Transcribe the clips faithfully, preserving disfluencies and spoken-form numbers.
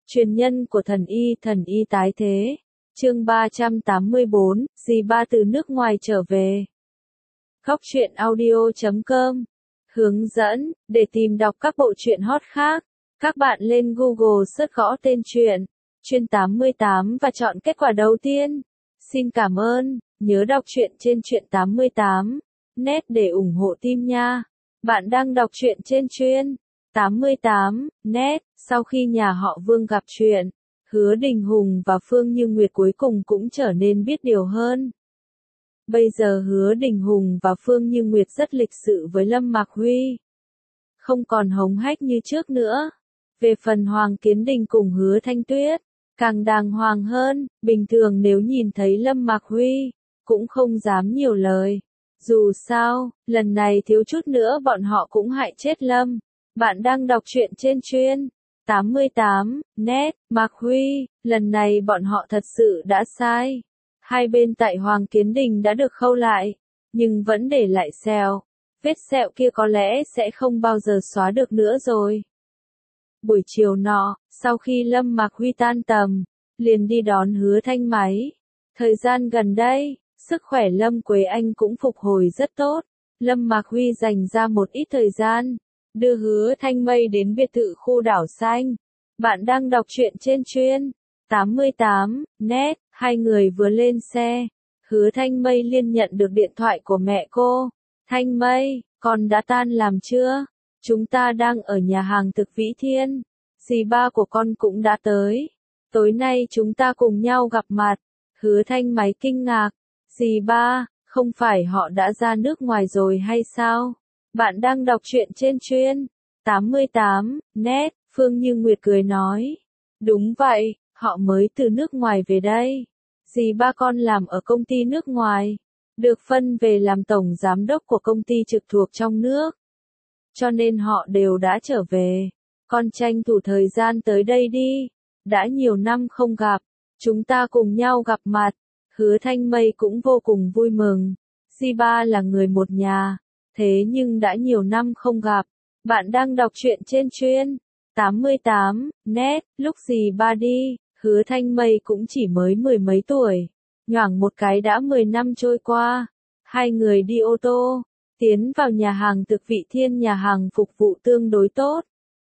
Truyền nhân của thần y, thần y tái thế. Chương ba trăm tám mươi bốn, dì ba từ nước ngoài trở về. Góc truyện audio chấm com. Hướng dẫn, để tìm đọc các bộ truyện hot khác, các bạn lên Google search gõ tên truyện, Truyện tám mươi tám và chọn kết quả đầu tiên. Xin cảm ơn, nhớ đọc truyện trên Truyện tám mươi tám net để ủng hộ team nha. Bạn đang đọc truyện trên Truyện tám mươi tám net. Sau khi nhà họ Vương gặp chuyện, Hứa Đình Hùng và Phương Như Nguyệt cuối cùng cũng trở nên biết điều hơn. Bây giờ Hứa Đình Hùng và Phương Như Nguyệt rất lịch sự với Lâm Mạc Huy. Không còn hống hách như trước nữa. Về phần Hoàng Kiến Đình cùng Hứa Thanh Tuyết, càng đàng hoàng hơn, bình thường nếu nhìn thấy Lâm Mạc Huy, cũng không dám nhiều lời. Dù sao, lần này thiếu chút nữa bọn họ cũng hại chết Lâm. Bạn đang đọc truyện trên Truyện tám mươi tám net. Mạc Huy, lần này bọn họ thật sự đã sai. Hai bên tại Hoàng Kiến Đình đã được khâu lại, nhưng vẫn để lại sẹo. Vết sẹo kia có lẽ sẽ không bao giờ xóa được nữa rồi. Buổi chiều nọ, sau khi Lâm Mạc Huy tan tầm, liền đi đón Hứa Thanh Máy. Thời gian gần đây, sức khỏe Lâm Quế Anh cũng phục hồi rất tốt. Lâm Mạc Huy dành ra một ít thời gian, đưa Hứa Thanh Mây đến biệt thự khu đảo xanh. Bạn đang đọc truyện trên Truyện tám mươi tám net. Hai người vừa lên xe, Hứa Thanh Mây liên nhận được điện thoại của mẹ cô. Thanh Mây, con đã tan làm chưa? Chúng ta đang ở nhà hàng thực Vĩ Thiên. Dì ba của con cũng đã tới. Tối nay chúng ta cùng nhau gặp mặt. Hứa Thanh Máy kinh ngạc. Dì ba, không phải họ đã ra nước ngoài rồi hay sao? Bạn đang đọc truyện trên Truyện tám mươi tám net. Phương Như Nguyệt cười nói. Đúng vậy, họ mới từ nước ngoài về đây. Dì ba con làm ở công ty nước ngoài, được phân về làm tổng giám đốc của công ty trực thuộc trong nước. Cho nên họ đều đã trở về. Con tranh thủ thời gian tới đây đi. Đã nhiều năm không gặp, chúng ta cùng nhau gặp mặt. Hứa Thanh Mây cũng vô cùng vui mừng. Dì ba là người một nhà, thế nhưng đã nhiều năm không gặp. Bạn đang đọc truyện trên Truyện tám mươi tám net. Lúc dì ba đi, Hứa Thanh Mây cũng chỉ mới mười mấy tuổi. Nhoảng một cái đã mười năm trôi qua. Hai người đi ô tô, tiến vào nhà hàng thực Vị Thiên, nhà hàng phục vụ tương đối tốt.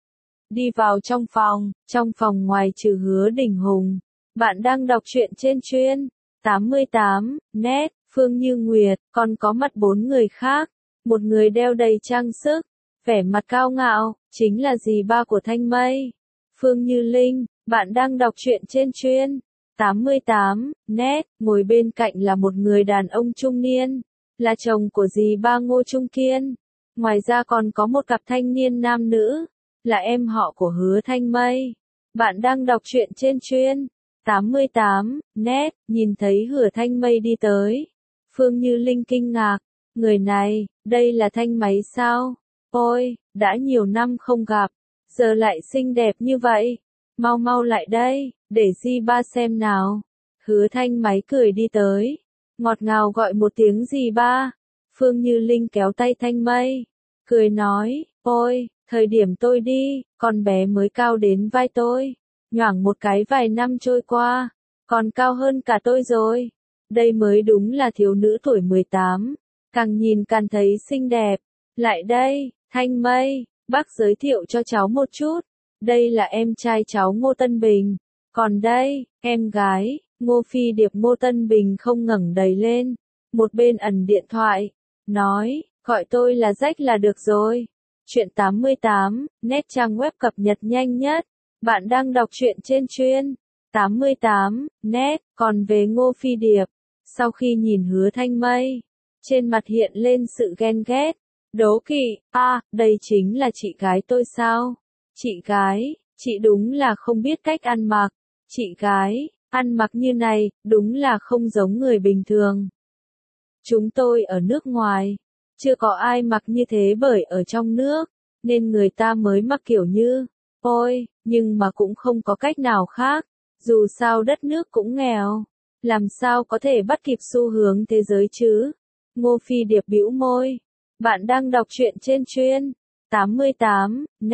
Đi vào trong phòng, trong phòng ngoài trừ Hứa Đình Hùng. Bạn đang đọc truyện trên Truyện tám mươi tám net. Phương Như Nguyệt, còn có mặt bốn người khác. Một người đeo đầy trang sức, vẻ mặt cao ngạo, chính là dì ba của Thanh Mây. Phương Như Linh, bạn đang đọc truyện trên Truyện tám mươi tám net. Ngồi bên cạnh là một người đàn ông trung niên, là chồng của dì ba Ngô Trung Kiên. Ngoài ra còn có một cặp thanh niên nam nữ, là em họ của Hứa Thanh Mây. Bạn đang đọc truyện trên Truyện tám mươi tám net. Nhìn thấy Hứa Thanh Mây đi tới, Phương Như Linh kinh ngạc. Người này, đây là Thanh Máy sao? Ôi, đã nhiều năm không gặp, giờ lại xinh đẹp như vậy. Mau mau lại đây, để dì ba xem nào. Hứa Thanh Máy cười đi tới, ngọt ngào gọi một tiếng dì ba. Phương Như Linh kéo tay Thanh Mây, cười nói, ôi, thời điểm tôi đi, con bé mới cao đến vai tôi. Nhoảng một cái vài năm trôi qua, còn cao hơn cả tôi rồi. Đây mới đúng là thiếu nữ tuổi mười tám, càng nhìn càng thấy xinh đẹp. Lại đây, Thanh Mây, bác giới thiệu cho cháu một chút. Đây là em trai cháu Ngô Tân Bình. Còn đây, em gái, Ngô Phi Điệp. Ngô Tân Bình không ngẩng đầy lên, một bên ẩn điện thoại, nói, gọi tôi là Rách là được rồi. Truyện tám mươi tám net, trang web cập nhật nhanh nhất. Bạn đang đọc truyện trên Truyện tám mươi tám net. Còn về Ngô Phi Điệp, sau khi nhìn Hứa Thanh Mây, trên mặt hiện lên sự ghen ghét, đố kỵ. À, đây chính là chị gái tôi sao? Chị gái, chị đúng là không biết cách ăn mặc. Chị gái, ăn mặc như này, đúng là không giống người bình thường. Chúng tôi ở nước ngoài, chưa có ai mặc như thế, bởi ở trong nước, nên người ta mới mặc kiểu như, ôi, nhưng mà cũng không có cách nào khác. Dù sao đất nước cũng nghèo, làm sao có thể bắt kịp xu hướng thế giới chứ? Ngô Phi Điệp bĩu môi. Bạn đang đọc truyện trên Truyện tám mươi tám net.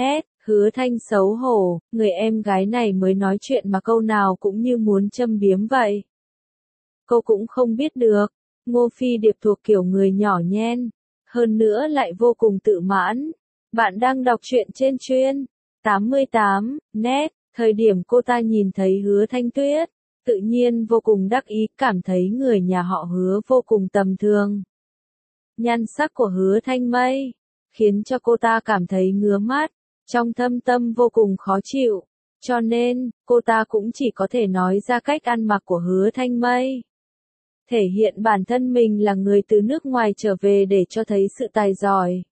Hứa Thanh xấu hổ, người em gái này mới nói chuyện mà câu nào cũng như muốn châm biếm vậy. Cô cũng không biết được, Ngô Phi Điệp thuộc kiểu người nhỏ nhen, hơn nữa lại vô cùng tự mãn. Bạn đang đọc truyện trên chuyên tám mươi tám net, thời điểm cô ta nhìn thấy Hứa Thanh Tuyết, tự nhiên vô cùng đắc ý, cảm thấy người nhà họ Hứa vô cùng tầm thường. Nhan sắc của Hứa Thanh Mây khiến cho cô ta cảm thấy ngứa mắt, trong thâm tâm vô cùng khó chịu, cho nên cô ta cũng chỉ có thể nói ra cách ăn mặc của Hứa Thanh Mây, thể hiện bản thân mình là người từ nước ngoài trở về để cho thấy sự tài giỏi.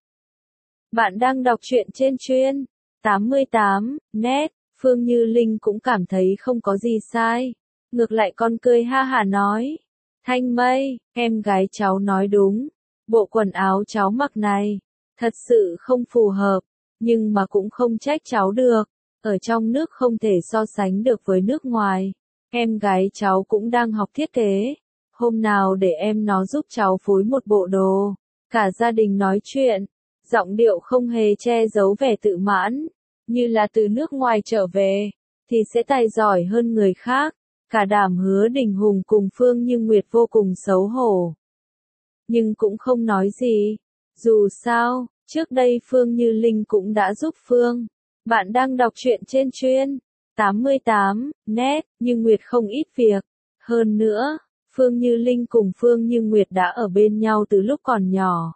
Bạn đang đọc truyện trên chuyên tám mươi tám net, Phương Như Linh cũng cảm thấy không có gì sai, ngược lại còn cười ha hả nói, Thanh Mây, em gái cháu nói đúng, bộ quần áo cháu mặc này, thật sự không phù hợp, nhưng mà cũng không trách cháu được, ở trong nước không thể so sánh được với nước ngoài, em gái cháu cũng đang học thiết kế, hôm nào để em nó giúp cháu phối một bộ đồ. Cả gia đình nói chuyện, giọng điệu không hề che giấu vẻ tự mãn, như là từ nước ngoài trở về, thì sẽ tài giỏi hơn người khác. Cả đám Hứa Đình Hùng cùng Phương Như Nguyệt vô cùng xấu hổ, nhưng cũng không nói gì. Dù sao, trước đây Phương Như Linh cũng đã giúp Phương. Bạn đang đọc truyện trên chuyên tám mươi tám net, Như Nguyệt không ít việc. Hơn nữa, Phương Như Linh cùng Phương Như Nguyệt đã ở bên nhau từ lúc còn nhỏ.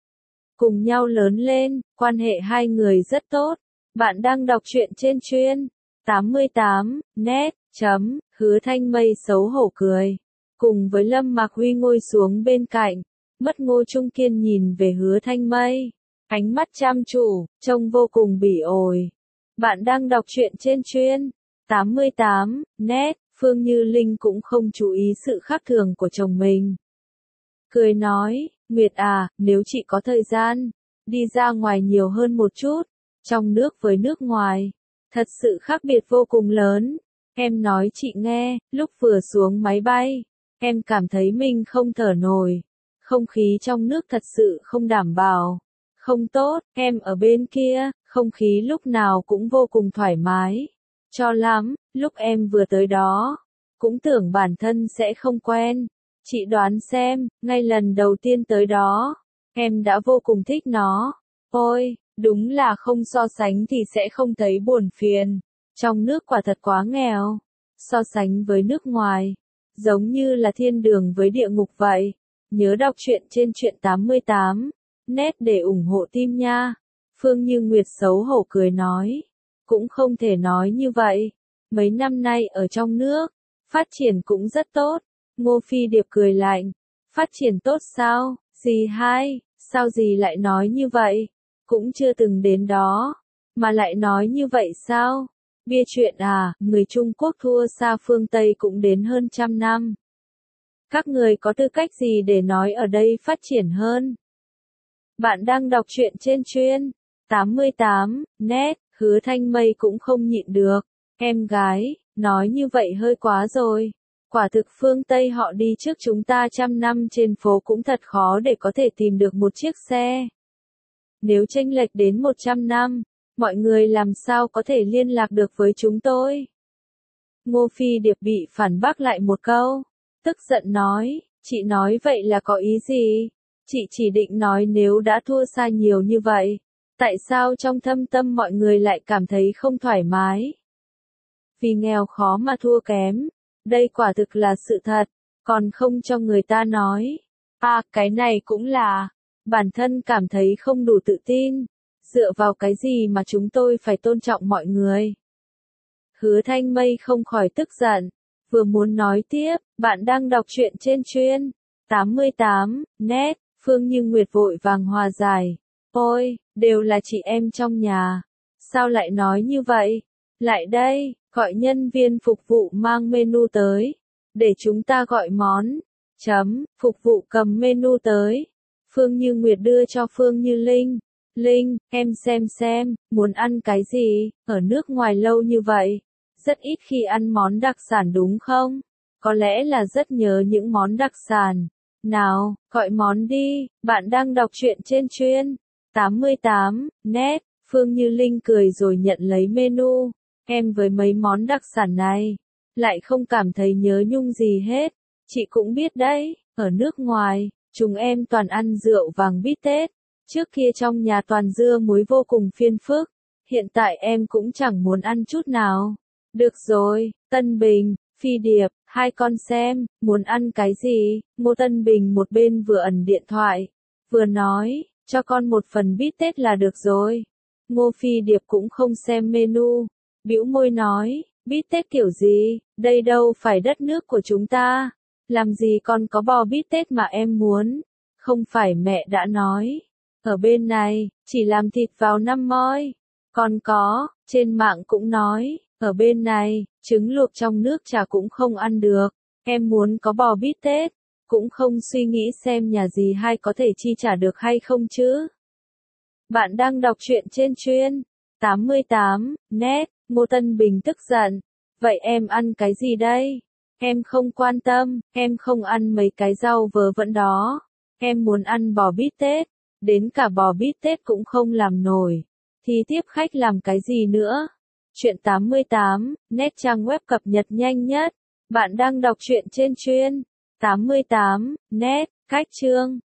Cùng nhau lớn lên, quan hệ hai người rất tốt. Bạn đang đọc truyện trên chuyên tám mươi tám net, chấm, Hứa Thanh Mây xấu hổ cười. Cùng với Lâm Mạc Huy ngồi xuống bên cạnh, Mất Ngô Trung Kiên nhìn về Hứa Thanh Mây, ánh mắt chăm chú, trông vô cùng bỉ ổi. Bạn đang đọc truyện trên chuyên tám mươi tám net, Phương Như Linh cũng không chú ý sự khác thường của chồng mình. Cười nói, Nguyệt à, nếu chị có thời gian, đi ra ngoài nhiều hơn một chút, trong nước với nước ngoài, thật sự khác biệt vô cùng lớn. Em nói chị nghe, lúc vừa xuống máy bay, em cảm thấy mình không thở nổi. Không khí trong nước thật sự không đảm bảo, không tốt, em ở bên kia, không khí lúc nào cũng vô cùng thoải mái. Cho lắm, lúc em vừa tới đó, cũng tưởng bản thân sẽ không quen. Chị đoán xem, ngay lần đầu tiên tới đó, em đã vô cùng thích nó. Ôi, đúng là không so sánh thì sẽ không thấy buồn phiền. Trong nước quả thật quá nghèo. So sánh với nước ngoài, giống như là thiên đường với địa ngục vậy. Nhớ đọc truyện trên truyện tám mươi tám net để ủng hộ team nha. Phương Như Nguyệt xấu hổ cười nói. Cũng không thể nói như vậy. Mấy năm nay ở trong nước, phát triển cũng rất tốt. Ngô Phi Điệp cười lạnh. Phát triển tốt sao? Gì hay? Sao gì lại nói như vậy? Cũng chưa từng đến đó. Mà lại nói như vậy sao? Bia chuyện à, người Trung Quốc thua xa phương Tây cũng đến hơn trăm năm. Các người có tư cách gì để nói ở đây phát triển hơn? Bạn đang đọc truyện trên chuyên tám mươi tám net, Hứa Thanh Mây cũng không nhịn được. Em gái, nói như vậy hơi quá rồi. Quả thực phương Tây họ đi trước chúng ta trăm năm trên phố cũng thật khó để có thể tìm được một chiếc xe. Nếu chênh lệch đến một trăm năm, mọi người làm sao có thể liên lạc được với chúng tôi? Ngô Phi Điệp bị phản bác lại một câu, tức giận nói, chị nói vậy là có ý gì? Chị chỉ định nói nếu đã thua xa nhiều như vậy, tại sao trong thâm tâm mọi người lại cảm thấy không thoải mái? Vì nghèo khó mà thua kém, đây quả thực là sự thật, còn không cho người ta nói. À, cái này cũng là, bản thân cảm thấy không đủ tự tin, dựa vào cái gì mà chúng tôi phải tôn trọng mọi người? Hứa Thanh Mây không khỏi tức giận, vừa muốn nói tiếp, bạn đang đọc truyện trên chuyên tám mươi tám net, Phương Như Nguyệt vội vàng hòa giải. Ôi, đều là chị em trong nhà, sao lại nói như vậy? Lại đây, gọi nhân viên phục vụ mang menu tới, để chúng ta gọi món. Chấm, phục vụ cầm menu tới. Phương Như Nguyệt đưa cho Phương Như Linh. Linh, em xem xem, muốn ăn cái gì? Ở nước ngoài lâu như vậy, rất ít khi ăn món đặc sản đúng không? Có lẽ là rất nhớ những món đặc sản. Nào, gọi món đi. Bạn đang đọc truyện trên chuyên tám mươi tám net, Phương Như Linh cười rồi nhận lấy menu. Em với mấy món đặc sản này, lại không cảm thấy nhớ nhung gì hết. Chị cũng biết đấy, ở nước ngoài, chúng em toàn ăn rượu vàng bít tết. Trước kia trong nhà toàn dưa muối vô cùng phiền phức. Hiện tại em cũng chẳng muốn ăn chút nào. Được rồi, Tân Bình, Phi Điệp, hai con xem, muốn ăn cái gì? Ngô Tân Bình một bên vừa ẩn điện thoại, vừa nói, cho con một phần bít tết là được rồi. Ngô Phi Điệp cũng không xem menu, bĩu môi nói, bít tết kiểu gì, đây đâu phải đất nước của chúng ta. Làm gì còn có bò bít tết mà em muốn. Không phải mẹ đã nói, ở bên này, chỉ làm thịt vào năm moi. Còn có, trên mạng cũng nói, ở bên này, trứng luộc trong nước trà cũng không ăn được. Em muốn có bò bít tết, cũng không suy nghĩ xem nhà gì hay có thể chi trả được hay không chứ. Bạn đang đọc truyện trên chuyên tám mươi tám net. Ngô Tân Bình tức giận. Vậy em ăn cái gì đây? Em không quan tâm, em không ăn mấy cái rau vớ vẩn đó. Em muốn ăn bò bít tết, đến cả bò bít tết cũng không làm nổi. Thì tiếp khách làm cái gì nữa? Truyện tám mươi tám net trang web cập nhật nhanh nhất. Bạn đang đọc truyện trên chuyên tám mươi tám net. Cách chương